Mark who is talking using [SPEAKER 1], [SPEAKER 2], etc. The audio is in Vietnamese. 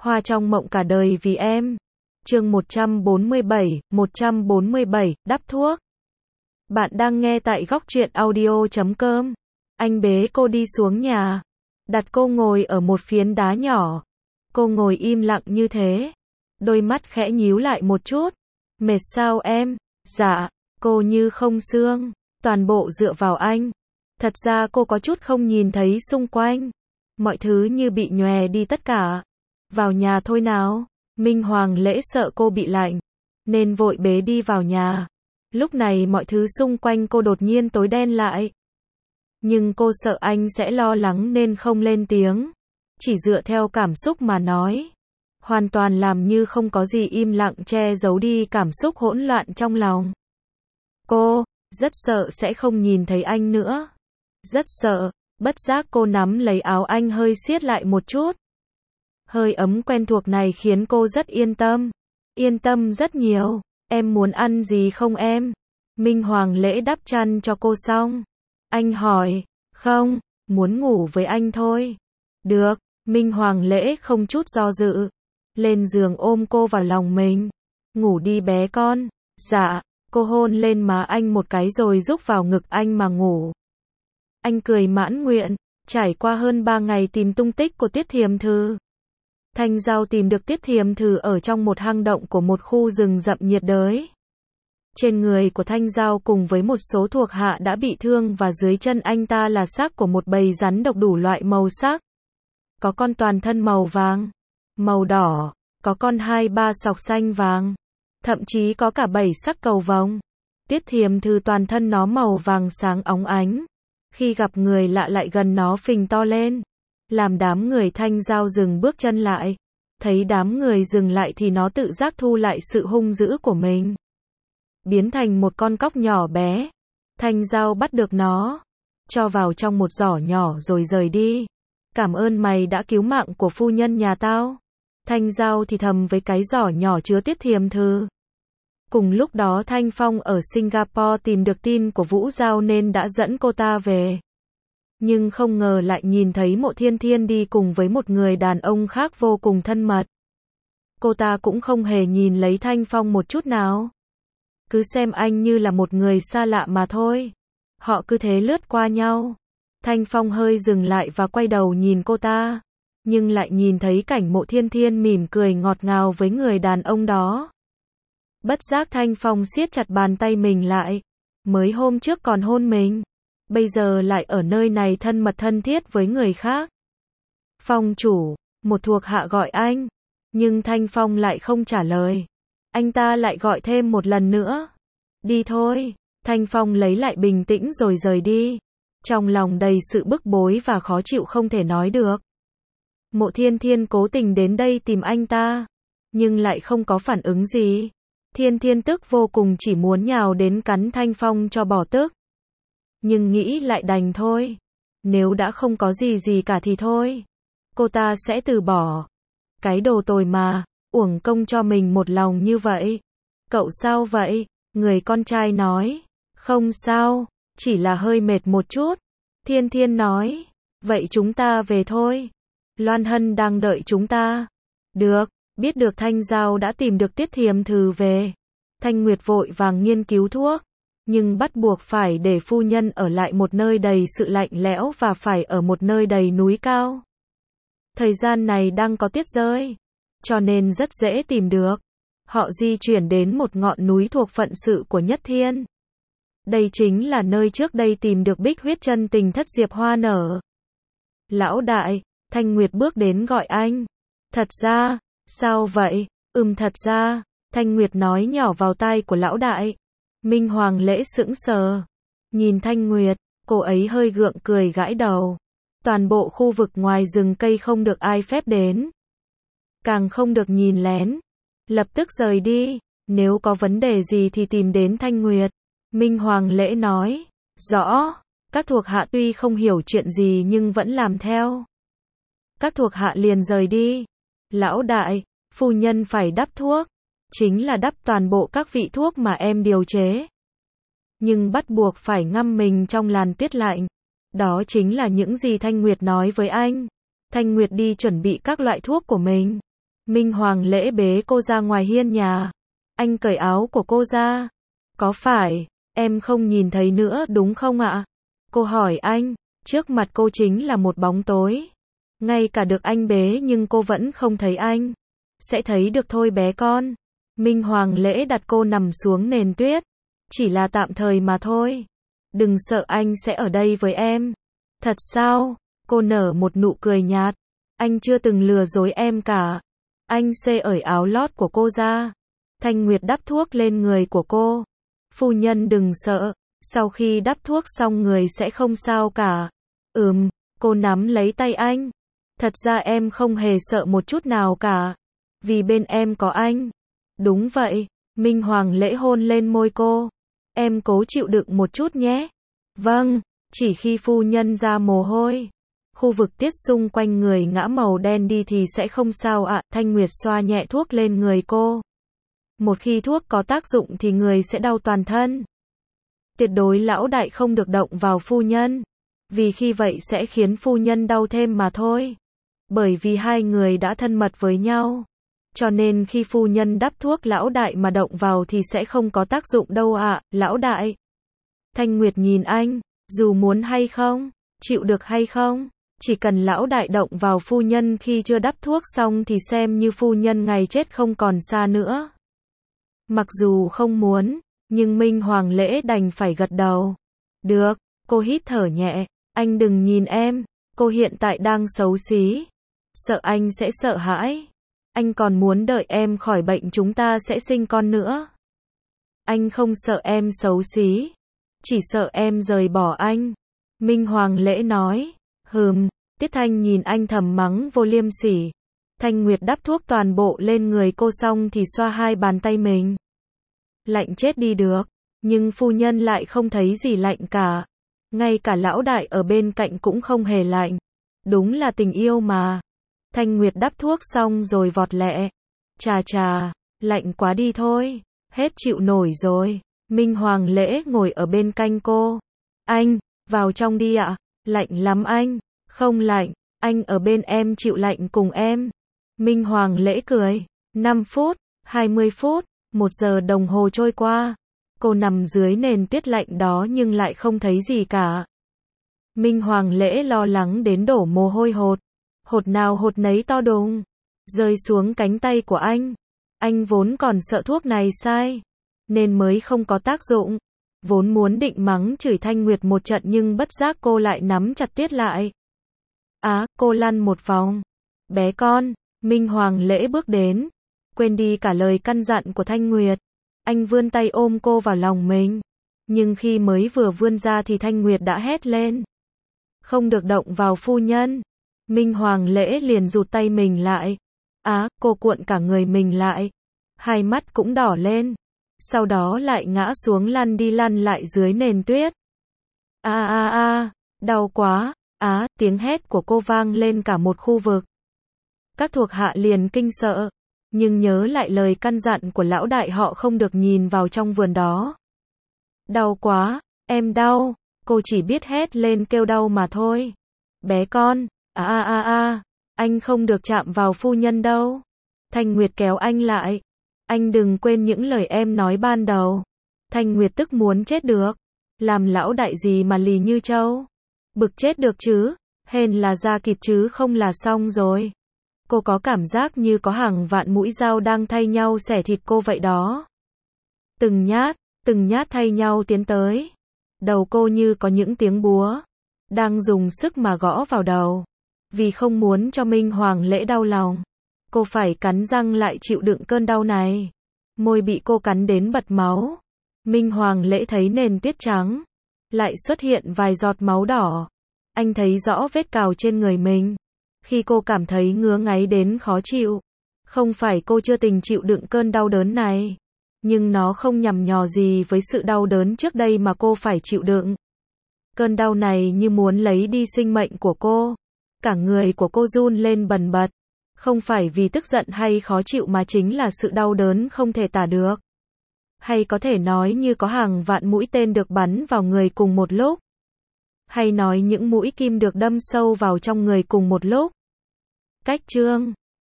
[SPEAKER 1] Hoa trong mộng cả đời vì em. Chương 147, đắp thuốc. Bạn đang nghe tại góc truyện audio.com. Anh bế cô đi xuống nhà, đặt cô ngồi ở một phiến đá nhỏ. Cô ngồi im lặng như thế, đôi mắt khẽ nhíu lại một chút. Mệt sao em? Dạ, cô như không xương, toàn bộ dựa vào anh. Thật ra cô có chút không nhìn thấy xung quanh, mọi thứ như bị nhòe đi tất cả. Vào nhà thôi nào. Minh Hoàng Lễ sợ cô bị lạnh, nên vội bế đi vào nhà. Lúc này mọi thứ xung quanh cô đột nhiên tối đen lại. Nhưng cô sợ anh sẽ lo lắng nên không lên tiếng, chỉ dựa theo cảm xúc mà nói. Hoàn toàn làm như không có gì, im lặng che giấu đi cảm xúc hỗn loạn trong lòng. Cô rất sợ sẽ không nhìn thấy anh nữa. Rất sợ. Bất giác cô nắm lấy áo anh hơi siết lại một chút. Hơi ấm quen thuộc này khiến cô rất yên tâm. Yên tâm rất nhiều. Em muốn ăn gì không em? Minh Hoàng Lễ đắp chăn cho cô xong, anh hỏi. Không, muốn ngủ với anh thôi. Được. Minh Hoàng Lễ không chút do dự, lên giường ôm cô vào lòng mình. Ngủ đi bé con. Dạ. Cô hôn lên má anh một cái rồi rúc vào ngực anh mà ngủ. Anh cười mãn nguyện. Trải qua hơn 3 ngày tìm tung tích của Tiết Thiềm Thư, Thanh Giao tìm được Tiết Thiềm Thư ở trong một hang động của một khu rừng rậm nhiệt đới. Trên người của Thanh Giao cùng với một số thuộc hạ đã bị thương và dưới chân anh ta là xác của một bầy rắn độc đủ loại màu sắc. Có con toàn thân màu vàng, màu đỏ, có con 2-3 sọc xanh vàng, thậm chí có cả 7 sắc cầu vồng. Tiết Thiềm Thư toàn thân nó màu vàng sáng óng ánh. Khi gặp người lạ lại gần nó phình to lên, làm đám người Thanh Giao dừng bước chân lại. Thấy đám người dừng lại thì nó tự giác thu lại sự hung dữ của mình, biến thành một con cóc nhỏ bé. Thanh Giao bắt được nó, cho vào trong một giỏ nhỏ rồi rời đi. Cảm ơn mày đã cứu mạng của phu nhân nhà tao. Thanh Giao thì thầm với cái giỏ nhỏ chứa Tiết Thiềm Thư. Cùng lúc đó Thanh Phong ở Singapore tìm được tin của Vũ Giao nên đã dẫn cô ta về. Nhưng không ngờ lại nhìn thấy Mộ Thiên Thiên đi cùng với một người đàn ông khác vô cùng thân mật. Cô ta cũng không hề nhìn lấy Thanh Phong một chút nào, cứ xem anh như là một người xa lạ mà thôi. Họ cứ thế lướt qua nhau. Thanh Phong hơi dừng lại và quay đầu nhìn cô ta, nhưng lại nhìn thấy cảnh Mộ Thiên Thiên mỉm cười ngọt ngào với người đàn ông đó. Bất giác Thanh Phong siết chặt bàn tay mình lại. Mới hôm trước còn hôn mình, bây giờ lại ở nơi này thân mật thân thiết với người khác. Phong chủ, một thuộc hạ gọi anh, nhưng Thanh Phong lại không trả lời. Anh ta lại gọi thêm một lần nữa. Đi thôi. Thanh Phong lấy lại bình tĩnh rồi rời đi, trong lòng đầy sự bức bối và khó chịu không thể nói được. Mộ Thiên Thiên cố tình đến đây tìm anh ta, nhưng lại không có phản ứng gì. Thiên Thiên tức vô cùng, chỉ muốn nhào đến cắn Thanh Phong cho bỏ tức. Nhưng nghĩ lại đành thôi. Nếu đã không có gì cả thì thôi. Cô ta sẽ từ bỏ. Cái đồ tồi mà, uổng công cho mình một lòng như vậy. Cậu sao vậy? Người con trai nói. Không sao, chỉ là hơi mệt một chút. Thiên Thiên nói. Vậy chúng ta về thôi. Loan Hân đang đợi chúng ta. Được. Biết được Thanh Giao đã tìm được Tiết Thiềm Thư về, Thanh Nguyệt vội vàng nghiên cứu thuốc, nhưng bắt buộc phải để phu nhân ở lại một nơi đầy sự lạnh lẽo và phải ở một nơi đầy núi cao. Thời gian này đang có tuyết rơi, cho nên rất dễ tìm được. Họ di chuyển đến một ngọn núi thuộc phận sự của Nhất Thiên. Đây chính là nơi trước đây tìm được bích huyết chân tình thất diệp hoa nở. Lão đại, Thanh Nguyệt bước đến gọi anh. Thật ra, sao vậy? Thật ra, Thanh Nguyệt nói nhỏ vào tai của lão đại. Minh Hoàng Lễ sững sờ, nhìn Thanh Nguyệt, cô ấy hơi gượng cười gãi đầu. Toàn bộ khu vực ngoài rừng cây không được ai phép đến, càng không được nhìn lén. Lập tức rời đi, nếu có vấn đề gì thì tìm đến Thanh Nguyệt. Minh Hoàng Lễ nói. Rõ. Các thuộc hạ tuy không hiểu chuyện gì nhưng vẫn làm theo. Các thuộc hạ liền rời đi. Lão đại, phu nhân phải đắp thuốc. Chính là đắp toàn bộ các vị thuốc mà em điều chế. Nhưng bắt buộc phải ngâm mình trong làn tuyết lạnh. Đó chính là những gì Thanh Nguyệt nói với anh. Thanh Nguyệt đi chuẩn bị các loại thuốc của mình. Minh Hoàng Lễ bế cô ra ngoài hiên nhà. Anh cởi áo của cô ra. Có phải, em không nhìn thấy nữa đúng không ạ? Cô hỏi anh, trước mặt cô chính là một bóng tối. Ngay cả được anh bế nhưng cô vẫn không thấy anh. Sẽ thấy được thôi bé con. Minh Hoàng Lễ đặt cô nằm xuống nền tuyết. Chỉ là tạm thời mà thôi. Đừng sợ anh sẽ ở đây với em. Thật sao? Cô nở một nụ cười nhạt. Anh chưa từng lừa dối em cả. Anh xê ởi áo lót của cô ra. Thanh Nguyệt đắp thuốc lên người của cô. Phu nhân đừng sợ. Sau khi đắp thuốc xong người sẽ không sao cả. Cô nắm lấy tay anh. Thật ra em không hề sợ một chút nào cả. Vì bên em có anh. Đúng vậy. Minh Hoàng Lễ hôn lên môi cô. Em cố chịu đựng một chút nhé. Vâng. Chỉ khi phu nhân ra mồ hôi, khu vực tiết xung quanh người ngã màu đen đi thì sẽ không sao ạ. Thanh Nguyệt xoa nhẹ thuốc lên người cô. Một khi thuốc có tác dụng thì người sẽ đau toàn thân. Tuyệt đối lão đại không được động vào phu nhân. Vì khi vậy sẽ khiến phu nhân đau thêm mà thôi. Bởi vì hai người đã thân mật với nhau. Cho nên khi phu nhân đắp thuốc lão đại mà động vào thì sẽ không có tác dụng đâu ạ, lão đại. Thanh Nguyệt nhìn anh, dù muốn hay không, chịu được hay không, chỉ cần lão đại động vào phu nhân khi chưa đắp thuốc xong thì xem như phu nhân ngày chết không còn xa nữa. Mặc dù không muốn, nhưng Minh Hoàng Lễ đành phải gật đầu. Được, cô hít thở nhẹ, anh đừng nhìn em, cô hiện tại đang xấu xí. Sợ anh sẽ sợ hãi. Anh còn muốn đợi em khỏi bệnh chúng ta sẽ sinh con nữa. Anh không sợ em xấu xí. Chỉ sợ em rời bỏ anh. Minh Hoàng Lễ nói. Tiết Thanh nhìn anh thầm mắng vô liêm sỉ. Thanh Nguyệt đắp thuốc toàn bộ lên người cô xong thì xoa hai bàn tay mình. Lạnh chết đi được. Nhưng phu nhân lại không thấy gì lạnh cả. Ngay cả lão đại ở bên cạnh cũng không hề lạnh. Đúng là tình yêu mà. Thanh Nguyệt đắp thuốc xong rồi vọt lẹ. Chà, lạnh quá đi thôi. Hết chịu nổi rồi. Minh Hoàng Lễ ngồi ở bên cạnh cô. Anh, vào trong đi ạ. Lạnh lắm anh. Không lạnh, anh ở bên em chịu lạnh cùng em. Minh Hoàng Lễ cười. 5 phút, 20 phút, 1 giờ đồng hồ trôi qua. Cô nằm dưới nền tuyết lạnh đó nhưng lại không thấy gì cả. Minh Hoàng Lễ lo lắng đến đổ mồ hôi hột. Hột nào hột nấy to đùng. Rơi xuống cánh tay của anh. Anh vốn còn sợ thuốc này sai. Nên mới không có tác dụng. Vốn muốn định mắng chửi Thanh Nguyệt một trận nhưng bất giác cô lại nắm chặt Tiết lại. Cô lăn một vòng. Bé con, Minh Hoàng Lễ bước đến. Quên đi cả lời căn dặn của Thanh Nguyệt. Anh vươn tay ôm cô vào lòng mình. Nhưng khi mới vừa vươn ra thì Thanh Nguyệt đã hét lên. Không được động vào phu nhân. Minh Hoàng Lễ liền rụt tay mình lại. Cô cuộn cả người mình lại. Hai mắt cũng đỏ lên. Sau đó lại ngã xuống lăn đi lăn lại dưới nền tuyết. Đau quá. Tiếng hét của cô vang lên cả một khu vực. Các thuộc hạ liền kinh sợ. Nhưng nhớ lại lời căn dặn của lão đại họ không được nhìn vào trong vườn đó. Đau quá, em đau. Cô chỉ biết hét lên kêu đau mà thôi. Bé con, anh không được chạm vào phu nhân đâu. Thanh Nguyệt kéo anh lại. Anh đừng quên những lời em nói ban đầu. Thanh Nguyệt tức muốn chết được. Làm lão đại gì mà lì như trâu. Bực chết được chứ. Hên là ra kịp chứ không là xong rồi. Cô có cảm giác như có hàng vạn mũi dao đang thay nhau xẻ thịt cô vậy đó. Từng nhát thay nhau tiến tới. Đầu cô như có những tiếng búa. Đang dùng sức mà gõ vào đầu. Vì không muốn cho Minh Hoàng Lễ đau lòng. Cô phải cắn răng lại chịu đựng cơn đau này. Môi bị cô cắn đến bật máu. Minh Hoàng Lễ thấy nền tuyết trắng. Lại xuất hiện vài giọt máu đỏ. Anh thấy rõ vết cào trên người mình. Khi cô cảm thấy ngứa ngáy đến khó chịu. Không phải cô chưa từng chịu đựng cơn đau đớn này. Nhưng nó không nhằm nhò gì với sự đau đớn trước đây mà cô phải chịu đựng. Cơn đau này như muốn lấy đi sinh mệnh của cô. Cả người của cô run lên bần bật. Không phải vì tức giận hay khó chịu mà chính là sự đau đớn không thể tả được. Hay có thể nói như có hàng vạn mũi tên được bắn vào người cùng một lúc. Hay nói những mũi kim được đâm sâu vào trong người cùng một lúc. Cách chương